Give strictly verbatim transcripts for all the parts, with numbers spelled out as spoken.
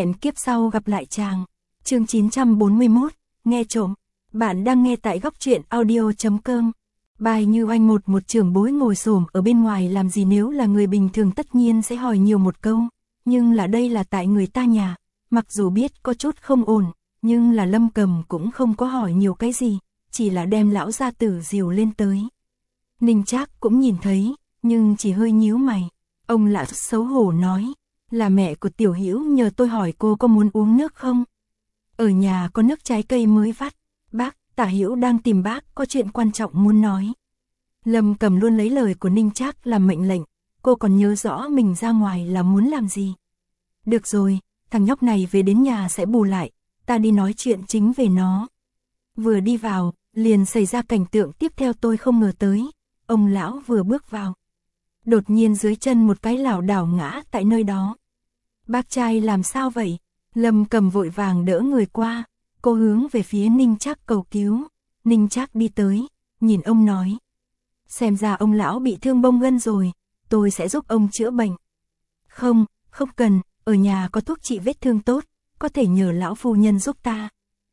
Hẹn kiếp sau gặp lại chàng. Chương chín trăm bốn mươi mốt, nghe trộm. Bạn đang nghe tại góc truyện audio chấm com. Bài Như Oanh. Một một trưởng bối ngồi xổm ở bên ngoài làm gì, nếu là người bình thường tất nhiên sẽ hỏi nhiều một câu, nhưng là đây là tại người ta nhà, mặc dù biết có chút không ổn, nhưng là Lâm Cầm cũng không có hỏi nhiều cái gì, chỉ là đem lão gia tử dìu lên tới. Ninh Trác cũng nhìn thấy, nhưng chỉ hơi nhíu mày. Ông lão xấu hổ nói, là mẹ của Tiểu Hữu nhờ tôi hỏi cô có muốn uống nước không? Ở nhà có nước trái cây mới vắt. Bác, Tả Hữu đang tìm bác, có chuyện quan trọng muốn nói. Lâm Cầm luôn lấy lời của Ninh Trác làm mệnh lệnh, cô còn nhớ rõ mình ra ngoài là muốn làm gì. Được rồi, thằng nhóc này về đến nhà sẽ bù lại, ta đi nói chuyện chính về nó. Vừa đi vào, liền xảy ra cảnh tượng tiếp theo tôi không ngờ tới. Ông lão vừa bước vào, đột nhiên dưới chân một cái lảo đảo ngã tại nơi đó. Bác trai làm sao vậy? Lâm Cầm vội vàng đỡ người qua, cô hướng về phía Ninh Trác cầu cứu. Ninh Trác đi tới, nhìn ông nói, xem ra ông lão bị thương bông gân rồi, tôi sẽ giúp ông chữa bệnh. Không, không cần, ở nhà có thuốc trị vết thương tốt, có thể nhờ lão phu nhân giúp ta.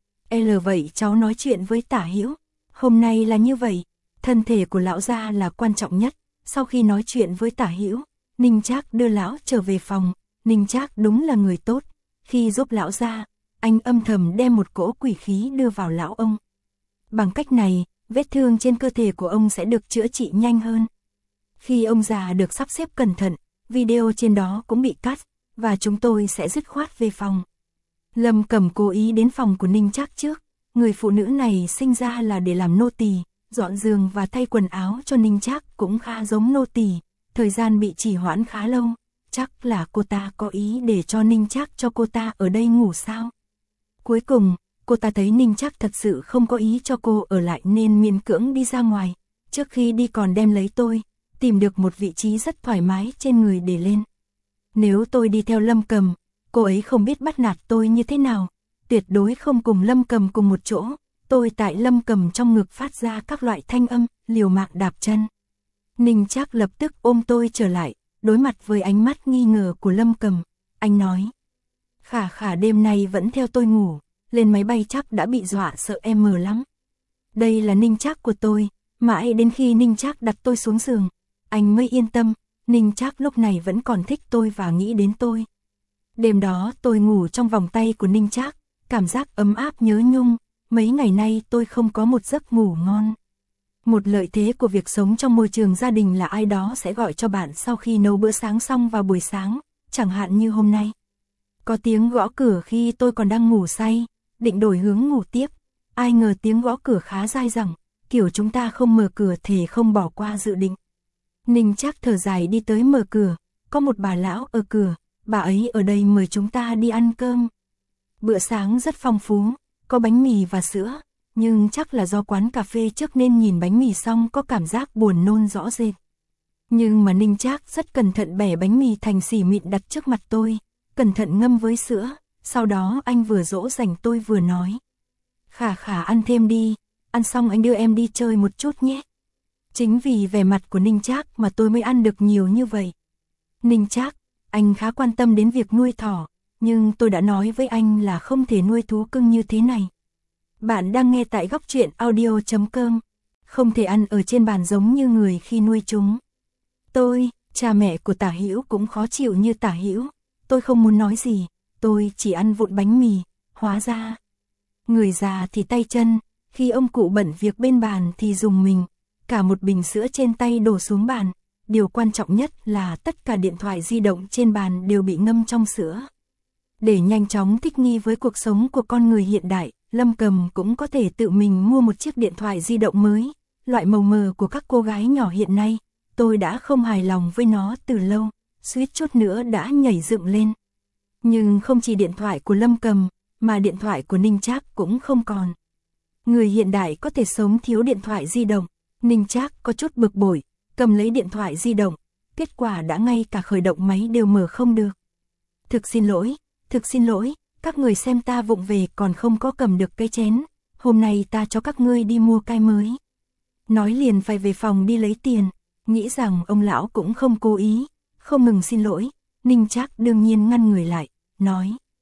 L vậy cháu nói chuyện với Tả Hữu, hôm nay là như vậy, thân thể của lão gia là quan trọng nhất. Sau khi nói chuyện với Tả Hữu, Ninh Trác đưa lão trở về phòng. Ninh Trác đúng là người tốt, khi giúp lão gia, anh âm thầm đem một cỗ quỷ khí đưa vào lão ông. Bằng cách này, vết thương trên cơ thể của ông sẽ được chữa trị nhanh hơn. Khi ông già được sắp xếp cẩn thận, video trên đó cũng bị cắt, và chúng tôi sẽ dứt khoát về phòng. Lâm Cầm cố ý đến phòng của Ninh Trác trước, người phụ nữ này sinh ra là để làm nô tỳ, dọn giường và thay quần áo cho Ninh Trác cũng khá giống nô tỳ, thời gian bị trì hoãn khá lâu, chắc là cô ta có ý để cho Ninh Trác cho cô ta ở đây ngủ sao. Cuối cùng, cô ta thấy Ninh Trác thật sự không có ý cho cô ở lại nên miễn cưỡng đi ra ngoài, trước khi đi còn đem lấy tôi, tìm được một vị trí rất thoải mái trên người để lên. Nếu tôi đi theo Lâm Cầm, cô ấy không biết bắt nạt tôi như thế nào, tuyệt đối không cùng Lâm Cầm cùng một chỗ. Tôi tại Lâm Cầm trong ngực phát ra các loại thanh âm, liều mạng đạp chân. Ninh Trác lập tức ôm tôi trở lại, đối mặt với ánh mắt nghi ngờ của Lâm Cầm, anh nói, Khả Khả đêm nay vẫn theo tôi ngủ, lên máy bay chắc đã bị dọa sợ em mờ lắm. Đây là Ninh Trác của tôi, mãi đến khi Ninh Trác đặt tôi xuống giường, anh mới yên tâm. Ninh Trác lúc này vẫn còn thích tôi và nghĩ đến tôi. Đêm đó tôi ngủ trong vòng tay của Ninh Trác, cảm giác ấm áp nhớ nhung. Mấy ngày nay tôi không có một giấc ngủ ngon. Một lợi thế của việc sống trong môi trường gia đình là ai đó sẽ gọi cho bạn sau khi nấu bữa sáng xong vào buổi sáng, chẳng hạn như hôm nay. Có tiếng gõ cửa khi tôi còn đang ngủ say, định đổi hướng ngủ tiếp. Ai ngờ tiếng gõ cửa khá dai dẳng, kiểu chúng ta không mở cửa thì không bỏ qua dự định. Ninh Trác thở dài đi tới mở cửa, có một bà lão ở cửa, bà ấy ở đây mời chúng ta đi ăn cơm. Bữa sáng rất phong phú. Có bánh mì và sữa, nhưng chắc là do quán cà phê trước nên nhìn bánh mì xong có cảm giác buồn nôn rõ rệt. Nhưng mà Ninh Trác rất cẩn thận bẻ bánh mì thành xỉ mịn đặt trước mặt tôi, cẩn thận ngâm với sữa, sau đó anh vừa dỗ dành tôi vừa nói, Khả Khả ăn thêm đi, ăn xong anh đưa em đi chơi một chút nhé. Chính vì vẻ mặt của Ninh Trác mà tôi mới ăn được nhiều như vậy. Ninh Trác, anh khá quan tâm đến việc nuôi thỏ. Nhưng tôi đã nói với anh là không thể nuôi thú cưng như thế này. Bạn đang nghe tại góc truyện audio chấm com. Không thể ăn ở trên bàn giống như người khi nuôi chúng. Tôi, cha mẹ của Tả Hữu cũng khó chịu như Tả Hữu. Tôi không muốn nói gì, tôi chỉ ăn vụn bánh mì. Hóa ra, người già thì tay chân, khi ông cụ bận việc bên bàn thì dùng mình. Cả một bình sữa trên tay đổ xuống bàn. Điều quan trọng nhất là tất cả điện thoại di động trên bàn đều bị ngâm trong sữa. Để nhanh chóng thích nghi với cuộc sống của con người hiện đại, Lâm Cầm cũng có thể tự mình mua một chiếc điện thoại di động mới, loại màu mờ của các cô gái nhỏ hiện nay. Tôi đã không hài lòng với nó từ lâu, suýt chút nữa đã nhảy dựng lên. Nhưng không chỉ điện thoại của Lâm Cầm, mà điện thoại của Ninh Trác cũng không còn. Người hiện đại có thể sống thiếu điện thoại di động. Ninh Trác có chút bực bội, cầm lấy điện thoại di động, kết quả đã ngay cả khởi động máy đều mở không được. Thực xin lỗi. Thực xin lỗi, các người xem ta vụng về còn không có cầm được cái chén, hôm nay ta cho các ngươi đi mua cái mới. Nói liền phải về phòng đi lấy tiền, nghĩ rằng ông lão cũng không cố ý, không ngừng xin lỗi. Ninh Trác đương nhiên ngăn người lại, nói,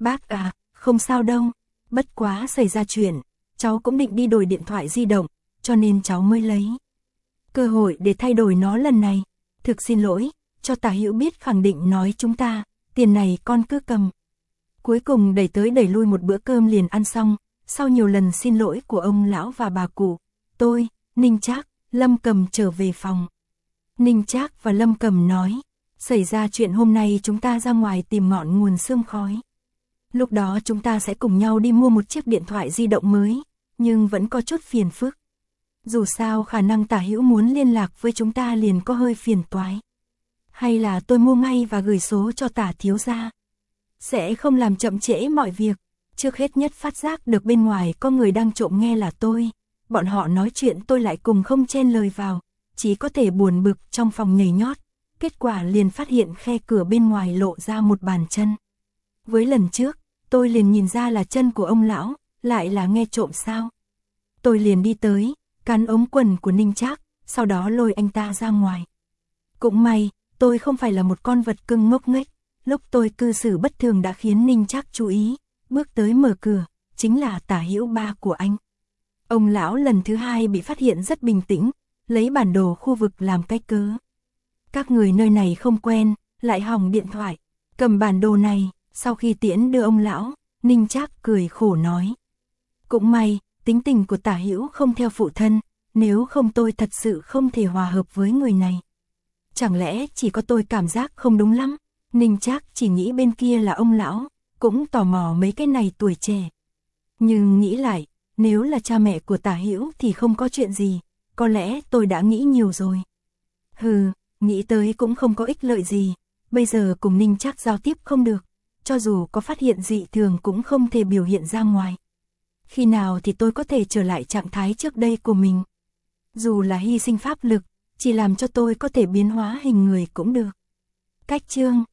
Bác à, không sao đâu, bất quá xảy ra chuyện, cháu cũng định đi đổi điện thoại di động, cho nên cháu mới lấy cơ hội để thay đổi nó lần này. Thực xin lỗi, cho Tả Hữu biết khẳng định nói chúng ta, tiền này con cứ cầm. Cuối cùng đẩy tới đẩy lui một bữa cơm liền ăn xong, sau nhiều lần xin lỗi của ông lão và bà cụ, tôi, Ninh Trác, Lâm Cầm trở về phòng. Ninh Trác và Lâm Cầm nói, xảy ra chuyện hôm nay chúng ta ra ngoài tìm ngọn nguồn sương khói. Lúc đó chúng ta sẽ cùng nhau đi mua một chiếc điện thoại di động mới, nhưng vẫn có chút phiền phức. Dù sao khả năng Tả Hữu muốn liên lạc với chúng ta liền có hơi phiền toái. Hay là tôi mua ngay và gửi số cho Tả thiếu gia, sẽ không làm chậm trễ mọi việc. Trước hết nhất phát giác được bên ngoài có người đang trộm nghe là tôi. Bọn họ nói chuyện tôi lại cùng không chen lời vào, chỉ có thể buồn bực trong phòng nhảy nhót. Kết quả liền phát hiện khe cửa bên ngoài lộ ra một bàn chân. Với lần trước, tôi liền nhìn ra là chân của ông lão, lại là nghe trộm sao. Tôi liền đi tới, cắn ống quần của Ninh Trác, sau đó lôi anh ta ra ngoài. Cũng may, tôi không phải là một con vật cưng ngốc nghếch, lúc tôi cư xử bất thường đã khiến Ninh Trác chú ý, bước tới mở cửa, chính là Tả Hữu ba của anh. Ông lão lần thứ hai bị phát hiện rất bình tĩnh, lấy bản đồ khu vực làm cái cớ. Các người nơi này không quen, lại hỏng điện thoại, cầm bản đồ này, sau khi tiễn đưa ông lão, Ninh Trác cười khổ nói. Cũng may, tính tình của Tả Hữu không theo phụ thân, nếu không tôi thật sự không thể hòa hợp với người này. Chẳng lẽ chỉ có tôi cảm giác không đúng lắm? Ninh Trác chỉ nghĩ bên kia là ông lão, cũng tò mò mấy cái này tuổi trẻ. Nhưng nghĩ lại, nếu là cha mẹ của Tả Hữu thì không có chuyện gì, có lẽ tôi đã nghĩ nhiều rồi. Hừ, nghĩ tới cũng không có ích lợi gì, bây giờ cùng Ninh Trác giao tiếp không được, cho dù có phát hiện dị thường cũng không thể biểu hiện ra ngoài. Khi nào thì tôi có thể trở lại trạng thái trước đây của mình? Dù là hy sinh pháp lực, chỉ làm cho tôi có thể biến hóa hình người cũng được. Cách chương